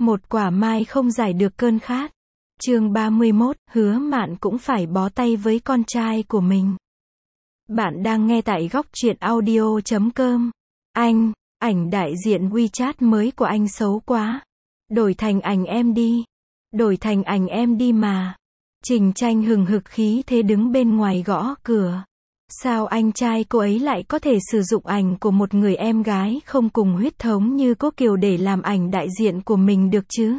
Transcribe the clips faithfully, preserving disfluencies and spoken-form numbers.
Một quả mai không giải được cơn khát. Chương ba mươi mốt, Hứa Mạn cũng phải bó tay với con trai của mình. Bạn đang nghe tại góc truyện audio chấm com. Anh, ảnh đại diện WeChat mới của anh xấu quá. Đổi thành ảnh em đi. Đổi thành ảnh em đi mà. Trình Tranh hừng hực khí thế đứng bên ngoài gõ cửa. Sao anh trai cô ấy lại có thể sử dụng ảnh của một người em gái không cùng huyết thống như cô Kiều để làm ảnh đại diện của mình được chứ?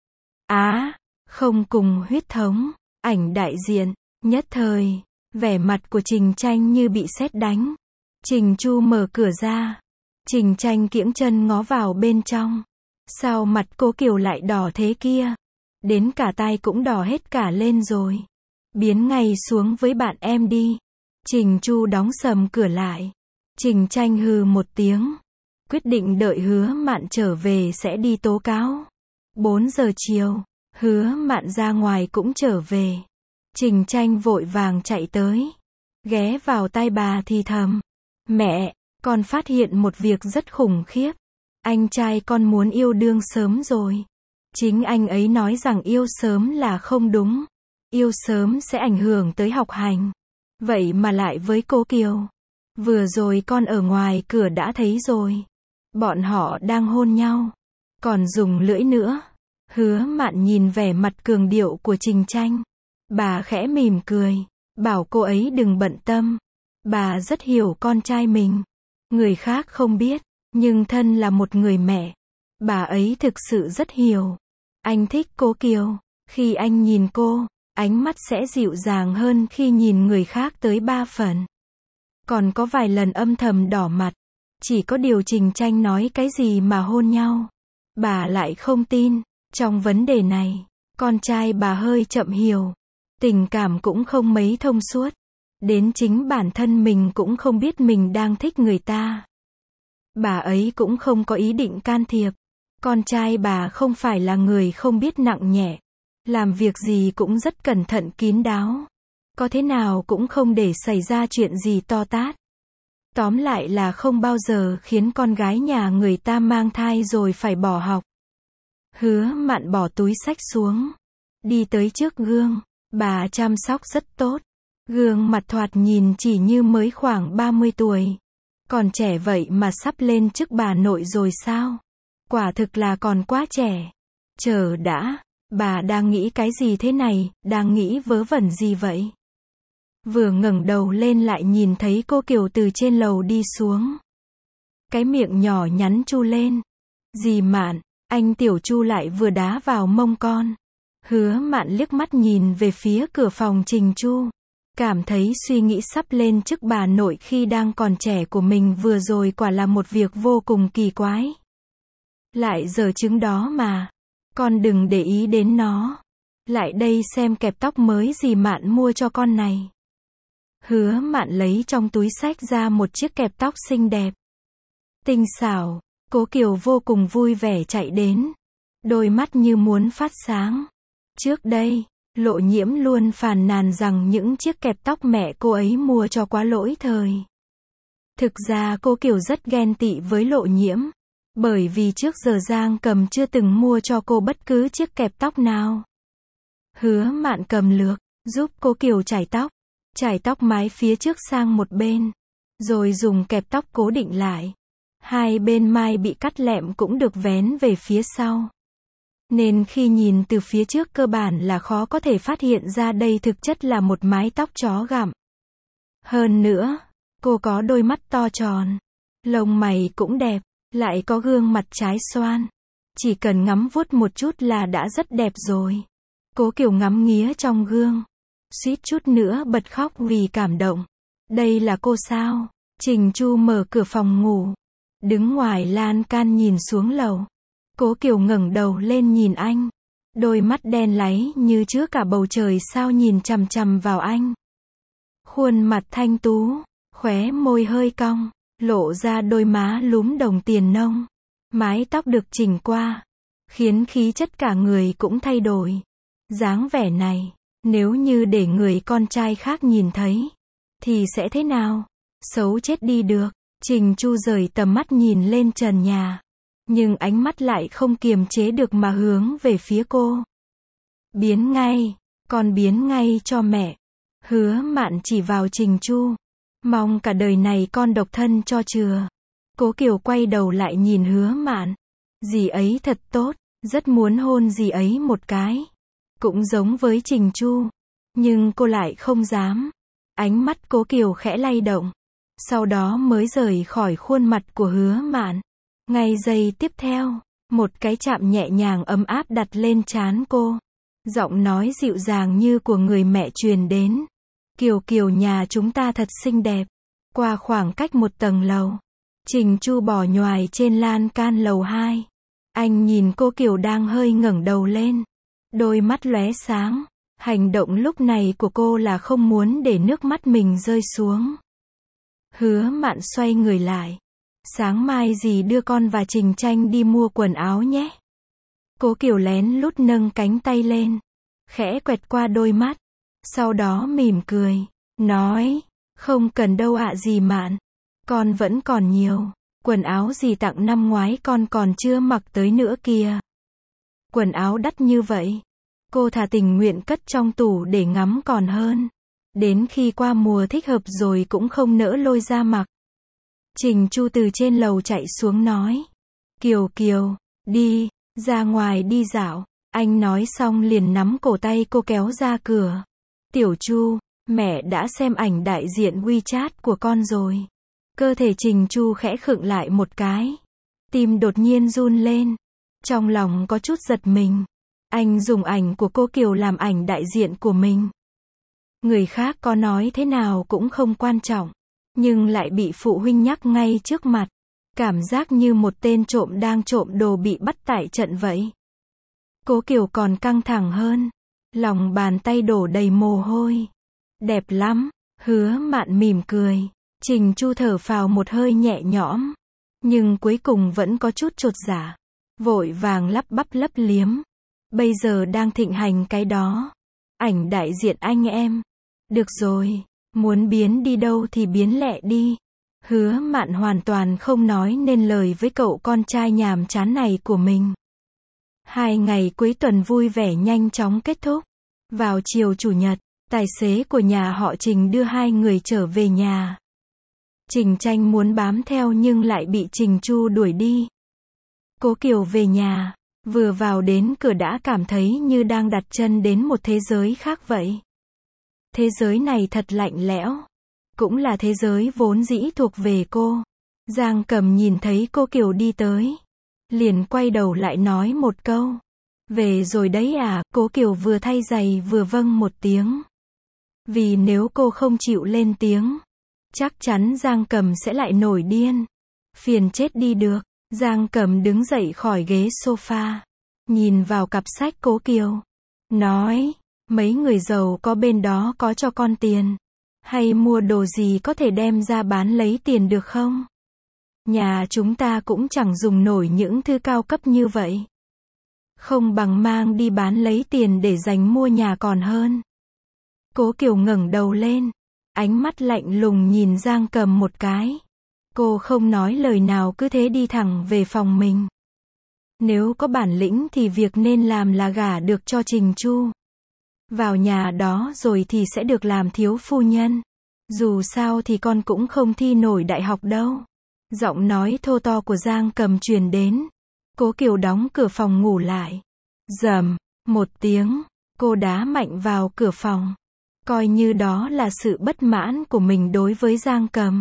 Á, à, không cùng huyết thống, ảnh đại diện, nhất thời, vẻ mặt của Trình Tranh như bị sét đánh. Trình Chu mở cửa ra. Trình Tranh kiễng chân ngó vào bên trong. Sao mặt cô Kiều lại đỏ thế kia? Đến cả tai cũng đỏ hết cả lên rồi. Biến ngay xuống với bạn em đi. Trình Chu đóng sầm cửa lại. Trình Tranh hừ một tiếng. Quyết định đợi Hứa Mạn trở về sẽ đi tố cáo. bốn giờ chiều, Hứa Mạn ra ngoài cũng trở về. Trình Tranh vội vàng chạy tới. Ghé vào tai bà thì thầm. Mẹ, con phát hiện một việc rất khủng khiếp. Anh trai con muốn yêu đương sớm rồi. Chính anh ấy nói rằng yêu sớm là không đúng. Yêu sớm sẽ ảnh hưởng tới học hành. Vậy mà lại với cô Kiều. Vừa rồi con ở ngoài cửa đã thấy rồi. Bọn họ đang hôn nhau. Còn dùng lưỡi nữa. Hứa Mạn nhìn vẻ mặt cường điệu của Trình Tranh. Bà khẽ mỉm cười. Bảo cô ấy đừng bận tâm. Bà rất hiểu con trai mình. Người khác không biết. Nhưng thân là một người mẹ. Bà ấy thực sự rất hiểu. Anh thích cô Kiều. Khi anh nhìn cô, ánh mắt sẽ dịu dàng hơn khi nhìn người khác tới ba phần. Còn có vài lần âm thầm đỏ mặt. Chỉ có điều Trình Tranh nói cái gì mà hôn nhau. Bà lại không tin. Trong vấn đề này, con trai bà hơi chậm hiểu. Tình cảm cũng không mấy thông suốt. Đến chính bản thân mình cũng không biết mình đang thích người ta. Bà ấy cũng không có ý định can thiệp. Con trai bà không phải là người không biết nặng nhẹ. Làm việc gì cũng rất cẩn thận kín đáo. Có thế nào cũng không để xảy ra chuyện gì to tát. Tóm lại là không bao giờ khiến con gái nhà người ta mang thai rồi phải bỏ học. Hứa Mạn bỏ túi xách xuống. Đi tới trước gương. Bà chăm sóc rất tốt. Gương mặt thoạt nhìn chỉ như mới khoảng ba mươi tuổi. Còn trẻ vậy mà sắp lên chức bà nội rồi sao? Quả thực là còn quá trẻ. Chờ đã. Bà đang nghĩ cái gì thế này, đang nghĩ vớ vẩn gì vậy? Vừa ngẩng đầu lên lại nhìn thấy cô Kiều từ trên lầu đi xuống. Cái miệng nhỏ nhắn chu lên. Dì Mạn, anh Tiểu Chu lại vừa đá vào mông con. Hứa Mạn liếc mắt nhìn về phía cửa phòng Trình Chu. Cảm thấy suy nghĩ sắp lên chức bà nội khi đang còn trẻ của mình vừa rồi quả là một việc vô cùng kỳ quái. Lại giờ chứng đó mà. Con đừng để ý đến nó. Lại đây xem kẹp tóc mới dì Mạn mua cho con này. Hứa Mạn lấy trong túi xách ra một chiếc kẹp tóc xinh đẹp. Tinh xảo. Cố Kiều vô cùng vui vẻ chạy đến. Đôi mắt như muốn phát sáng. Trước đây, Lộ Nhiễm luôn phàn nàn rằng những chiếc kẹp tóc mẹ cô ấy mua cho quá lỗi thời. Thực ra cô Kiều rất ghen tị với Lộ Nhiễm. Bởi vì trước giờ Giang Cầm chưa từng mua cho cô bất cứ chiếc kẹp tóc nào. Hứa Mạn cầm lược, giúp cô Kiều chải tóc. Chải tóc mái phía trước sang một bên. Rồi dùng kẹp tóc cố định lại. Hai bên mai bị cắt lẹm cũng được vén về phía sau. Nên khi nhìn từ phía trước cơ bản là khó có thể phát hiện ra đây thực chất là một mái tóc chó gặm. Hơn nữa, cô có đôi mắt to tròn. Lông mày cũng đẹp. Lại có gương mặt trái xoan. Chỉ cần ngắm vuốt một chút là đã rất đẹp rồi. Cố Kiều ngắm nghía trong gương. Suýt chút nữa bật khóc vì cảm động. Đây là cô sao? Trình Chu mở cửa phòng ngủ. Đứng ngoài lan can nhìn xuống lầu. Cố Kiều ngẩng đầu lên nhìn anh. Đôi mắt đen láy như chứa cả bầu trời sao nhìn chằm chằm vào anh. Khuôn mặt thanh tú. Khóe môi hơi cong. Lộ ra đôi má lúm đồng tiền nông. Mái tóc được chỉnh qua. Khiến khí chất cả người cũng thay đổi. Dáng vẻ này, nếu như để người con trai khác nhìn thấy, thì sẽ thế nào? Xấu chết đi được. Trình Chu rời tầm mắt nhìn lên trần nhà. nhưng ánh mắt lại không kiềm chế được mà hướng về phía cô. Biến ngay, con biến ngay cho mẹ. Hứa Mạn chỉ vào Trình Chu. Mong cả đời này con độc thân cho chừa. Cố Kiều quay đầu lại nhìn Hứa Mạn. Dì ấy thật tốt, rất muốn hôn dì ấy một cái. Cũng giống với Trình Chu. Nhưng cô lại không dám. Ánh mắt Cố Kiều khẽ lay động. Sau đó mới rời khỏi khuôn mặt của Hứa Mạn. Ngay giây tiếp theo, một cái chạm nhẹ nhàng ấm áp đặt lên trán cô. Giọng nói dịu dàng như của người mẹ truyền đến. Kiều Kiều nhà chúng ta thật xinh đẹp. Qua khoảng cách một tầng lầu, Trình Chu bò nhoài trên lan can lầu hai. Anh nhìn cô Kiều đang hơi ngẩng đầu lên. Đôi mắt lóe sáng. Hành động lúc này của cô là không muốn để nước mắt mình rơi xuống. Hứa Mạn xoay người lại. Sáng mai dì đưa con và Trình Tranh đi mua quần áo nhé. Cố Kiều lén lút nâng cánh tay lên. Khẽ quẹt qua đôi mắt. Sau đó mỉm cười. Nói. Không cần đâu ạ dì Mạn. Con vẫn còn nhiều. Quần áo dì tặng năm ngoái con còn chưa mặc tới nữa kìa. Quần áo đắt như vậy. Cô thà tình nguyện cất trong tủ để ngắm còn hơn. Đến khi qua mùa thích hợp rồi cũng không nỡ lôi ra mặc. Trình Chu từ trên lầu chạy xuống nói. Kiều Kiều, đi, ra ngoài đi dạo. Anh nói xong liền nắm cổ tay cô kéo ra cửa. Tiểu Chu, mẹ đã xem ảnh đại diện WeChat của con rồi. Cơ thể Trình Chu khẽ khựng lại một cái. Tim đột nhiên run lên. Trong lòng có chút giật mình. Anh dùng ảnh của cô Kiều làm ảnh đại diện của mình. Người khác có nói thế nào cũng không quan trọng. Nhưng lại bị phụ huynh nhắc ngay trước mặt. Cảm giác như một tên trộm đang trộm đồ bị bắt tại trận vậy. Cố Kiều còn căng thẳng hơn. Lòng bàn tay đổ đầy mồ hôi. Đẹp lắm. Hứa Mạn mỉm cười. Trình Chu thở phào một hơi nhẹ nhõm. Nhưng cuối cùng vẫn có chút chột dạ. Vội vàng lắp bắp lấp liếm. Bây giờ đang thịnh hành cái đó. Ảnh đại diện anh em. Được rồi. Muốn biến đi đâu thì biến lẹ đi. Hứa Mạn hoàn toàn không nói nên lời với cậu con trai nhàm chán này của mình. Hai ngày cuối tuần vui vẻ nhanh chóng kết thúc. Vào chiều chủ nhật, tài xế của nhà họ Trình đưa hai người trở về nhà. Trình Tranh muốn bám theo nhưng lại bị Trình Chu đuổi đi. Cố Kiều về nhà, vừa vào đến cửa đã cảm thấy như đang đặt chân đến một thế giới khác vậy. Thế giới này thật lạnh lẽo. Cũng là thế giới vốn dĩ thuộc về cô. Giang Cầm nhìn thấy cô Kiều đi tới. Liền quay đầu lại nói một câu. Về rồi đấy à, cố Kiều vừa thay giày vừa vâng một tiếng. Vì nếu cô không chịu lên tiếng, chắc chắn Giang Cầm sẽ lại nổi điên. Phiền chết đi được. Giang Cầm đứng dậy khỏi ghế sofa. Nhìn vào cặp sách cố Kiều. Nói, mấy người giàu có bên đó có cho con tiền. Hay mua đồ gì có thể đem ra bán lấy tiền được không? Nhà chúng ta cũng chẳng dùng nổi những thứ cao cấp như vậy. Không bằng mang đi bán lấy tiền để dành mua nhà còn hơn. Cố Kiều ngẩng đầu lên. Ánh mắt lạnh lùng nhìn Giang Cầm một cái. Cô không nói lời nào cứ thế đi thẳng về phòng mình. Nếu có bản lĩnh thì việc nên làm là gả được cho Trình Chu. Vào nhà đó rồi thì sẽ được làm thiếu phu nhân. Dù sao thì con cũng không thi nổi đại học đâu. Giọng nói thô to của Giang Cầm truyền đến. Cố Kiều đóng cửa phòng ngủ lại. Rầm, một tiếng, cô đá mạnh vào cửa phòng. Coi như đó là sự bất mãn của mình đối với Giang Cầm.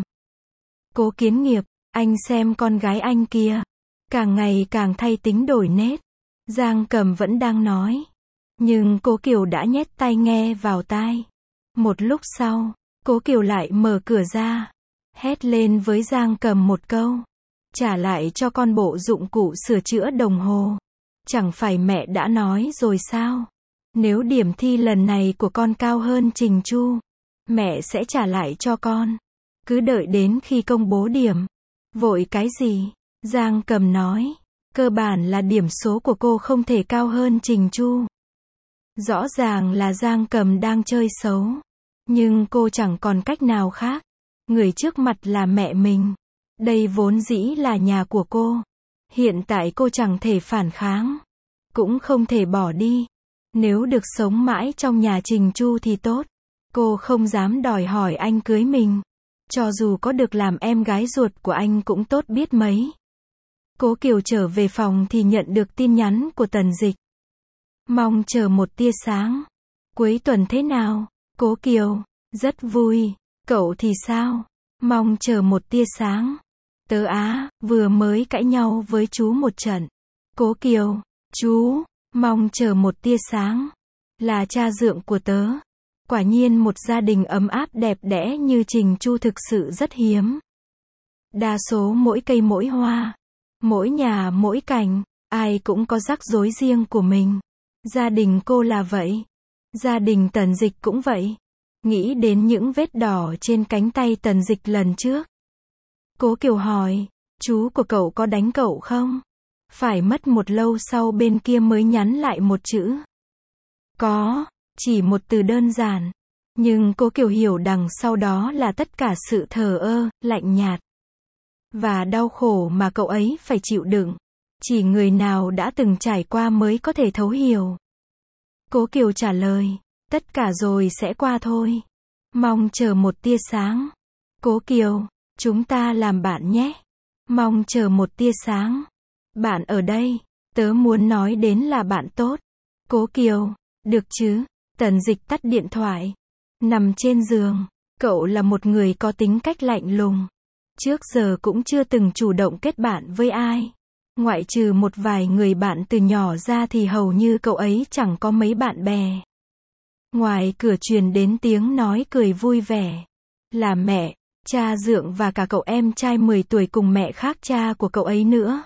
Cố Kiến Nghiệp, anh xem con gái anh kia. Càng ngày càng thay tính đổi nết. Giang Cầm vẫn đang nói. Nhưng Cố Kiều đã nhét tai nghe vào tai. Một lúc sau, Cố Kiều lại mở cửa ra. Hét lên với Giang Cầm một câu. Trả lại cho con bộ dụng cụ sửa chữa đồng hồ. Chẳng phải mẹ đã nói rồi sao? Nếu điểm thi lần này của con cao hơn Trình Chu, mẹ sẽ trả lại cho con. Cứ đợi đến khi công bố điểm. Vội cái gì? Giang Cầm nói. Cơ bản là điểm số của cô không thể cao hơn Trình Chu. Rõ ràng là Giang Cầm đang chơi xấu. Nhưng cô chẳng còn cách nào khác. Người trước mặt là mẹ mình. Đây vốn dĩ là nhà của cô. Hiện tại cô chẳng thể phản kháng, cũng không thể bỏ đi. Nếu được sống mãi trong nhà Trình Chu thì tốt. Cô không dám đòi hỏi anh cưới mình. Cho dù có được làm em gái ruột của anh cũng tốt biết mấy. Cố Kiều trở về phòng thì nhận được tin nhắn của Tần Dịch. Mong chờ một tia sáng. Cuối tuần thế nào? Cố Kiều, rất vui. Cậu thì sao? Mong chờ một tia sáng. Tớ á, vừa mới cãi nhau với chú một trận. Cố Kiều, chú, mong chờ một tia sáng. Là cha dượng của tớ. Quả nhiên một gia đình ấm áp đẹp đẽ như Trình Chu thực sự rất hiếm. Đa số mỗi cây mỗi hoa, mỗi nhà mỗi cảnh, ai cũng có rắc rối riêng của mình. Gia đình cô là vậy. Gia đình Tần Dịch cũng vậy. Nghĩ đến những vết đỏ trên cánh tay Tần Dịch lần trước. Cố Kiều hỏi, chú của cậu có đánh cậu không? Phải mất một lâu sau bên kia mới nhắn lại một chữ. Có, chỉ một từ đơn giản. Nhưng Cố Kiều hiểu đằng sau đó là tất cả sự thờ ơ, lạnh nhạt và đau khổ mà cậu ấy phải chịu đựng. Chỉ người nào đã từng trải qua mới có thể thấu hiểu. Cố Kiều trả lời, tất cả rồi sẽ qua thôi. Mong chờ một tia sáng. Cố Kiều, chúng ta làm bạn nhé. Mong chờ một tia sáng. Bạn ở đây, tớ muốn nói đến là bạn tốt. Cố Kiều, được chứ? Tần Dịch tắt điện thoại. Nằm trên giường, cậu là một người có tính cách lạnh lùng. Trước giờ cũng chưa từng chủ động kết bạn với ai. Ngoại trừ một vài người bạn từ nhỏ ra thì hầu như cậu ấy chẳng có mấy bạn bè. Ngoài cửa truyền đến tiếng nói cười vui vẻ. Là mẹ, cha dượng và cả cậu em trai mười tuổi cùng mẹ khác cha của cậu ấy nữa.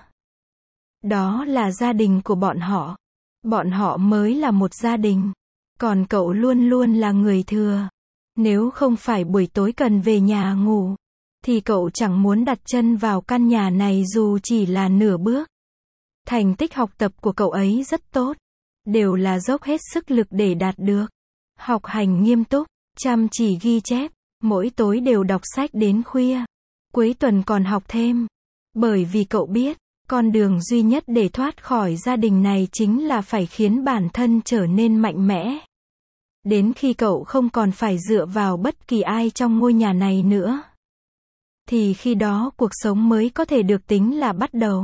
Đó là gia đình của bọn họ. Bọn họ mới là một gia đình. Còn cậu luôn luôn là người thừa. Nếu không phải buổi tối cần về nhà ngủ, thì cậu chẳng muốn đặt chân vào căn nhà này dù chỉ là nửa bước. Thành tích học tập của cậu ấy rất tốt. Đều là dốc hết sức lực để đạt được. Học hành nghiêm túc, chăm chỉ ghi chép, mỗi tối đều đọc sách đến khuya. Cuối tuần còn học thêm. Bởi vì cậu biết, con đường duy nhất để thoát khỏi gia đình này chính là phải khiến bản thân trở nên mạnh mẽ. Đến khi cậu không còn phải dựa vào bất kỳ ai trong ngôi nhà này nữa, thì khi đó cuộc sống mới có thể được tính là bắt đầu.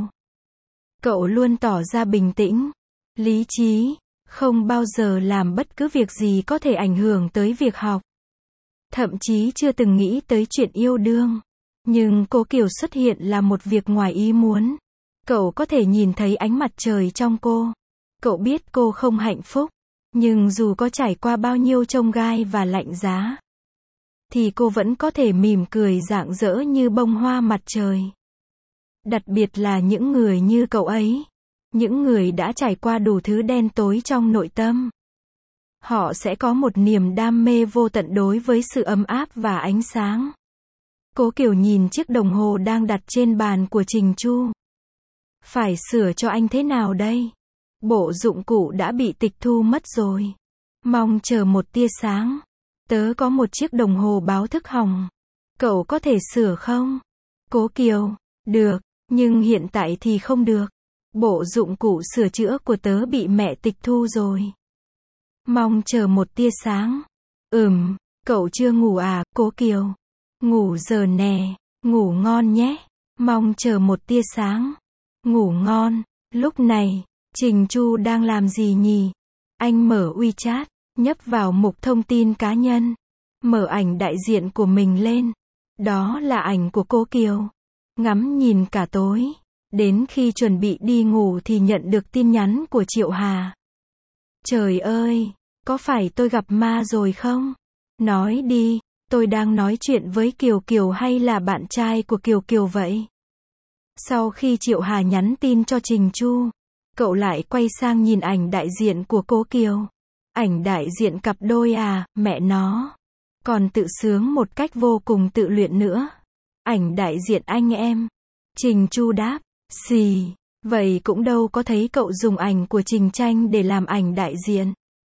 Cậu luôn tỏ ra bình tĩnh, lý trí, không bao giờ làm bất cứ việc gì có thể ảnh hưởng tới việc học. Thậm chí chưa từng nghĩ tới chuyện yêu đương. Nhưng Cố Kiều xuất hiện là một việc ngoài ý muốn. Cậu có thể nhìn thấy ánh mặt trời trong cô. Cậu biết cô không hạnh phúc. Nhưng dù có trải qua bao nhiêu chông gai và lạnh giá, thì cô vẫn có thể mỉm cười rạng rỡ như bông hoa mặt trời. Đặc biệt là những người như cậu ấy. Những người đã trải qua đủ thứ đen tối trong nội tâm. Họ sẽ có một niềm đam mê vô tận đối với sự ấm áp và ánh sáng. Cố Kiều nhìn chiếc đồng hồ đang đặt trên bàn của Trình Chu. Phải sửa cho anh thế nào đây? Bộ dụng cụ đã bị tịch thu mất rồi. Mong chờ một tia sáng. Tớ có một chiếc đồng hồ báo thức hỏng. Cậu có thể sửa không? Cố Kiều, được, nhưng hiện tại thì không được. Bộ dụng cụ sửa chữa của tớ bị mẹ tịch thu rồi. Mong chờ một tia sáng. Ừm, cậu chưa ngủ à, Cố Kiều? Ngủ giờ nè, ngủ ngon nhé. Mong chờ một tia sáng. Ngủ ngon. Lúc này, Trình Chu đang làm gì nhỉ? Anh mở WeChat, nhấp vào mục thông tin cá nhân. Mở ảnh đại diện của mình lên. Đó là ảnh của Cố Kiều. Ngắm nhìn cả tối. Đến khi chuẩn bị đi ngủ thì nhận được tin nhắn của Triệu Hà. Trời ơi, có phải tôi gặp ma rồi không? Nói đi, tôi đang nói chuyện với Kiều Kiều hay là bạn trai của Kiều Kiều vậy? Sau khi Triệu Hà nhắn tin cho Trình Chu, cậu lại quay sang nhìn ảnh đại diện của Cố Kiều. Ảnh đại diện cặp đôi à, mẹ nó. Còn tự sướng một cách vô cùng tự luyện nữa. Ảnh đại diện anh em. Trình Chu đáp, xì, vậy cũng đâu có thấy cậu dùng ảnh của Trình Tranh để làm ảnh đại diện.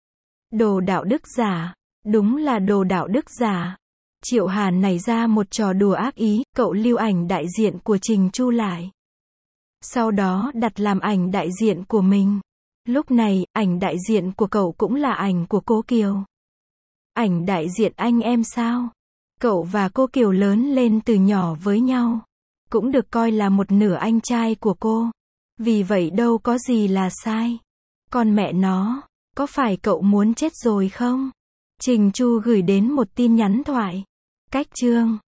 Đồ đạo đức giả, đúng là đồ đạo đức giả. Triệu Hà nảy ra một trò đùa ác ý, cậu lưu ảnh đại diện của Trình Chu lại. Sau đó đặt làm ảnh đại diện của mình. Lúc này, ảnh đại diện của cậu cũng là ảnh của cô Kiều. Ảnh đại diện anh em sao? Cậu và cô Kiều lớn lên từ nhỏ với nhau. Cũng được coi là một nửa anh trai của cô. Vì vậy đâu có gì là sai. Còn mẹ nó, có phải cậu muốn chết rồi không? Trình Chu gửi đến một tin nhắn thoại. Cách chương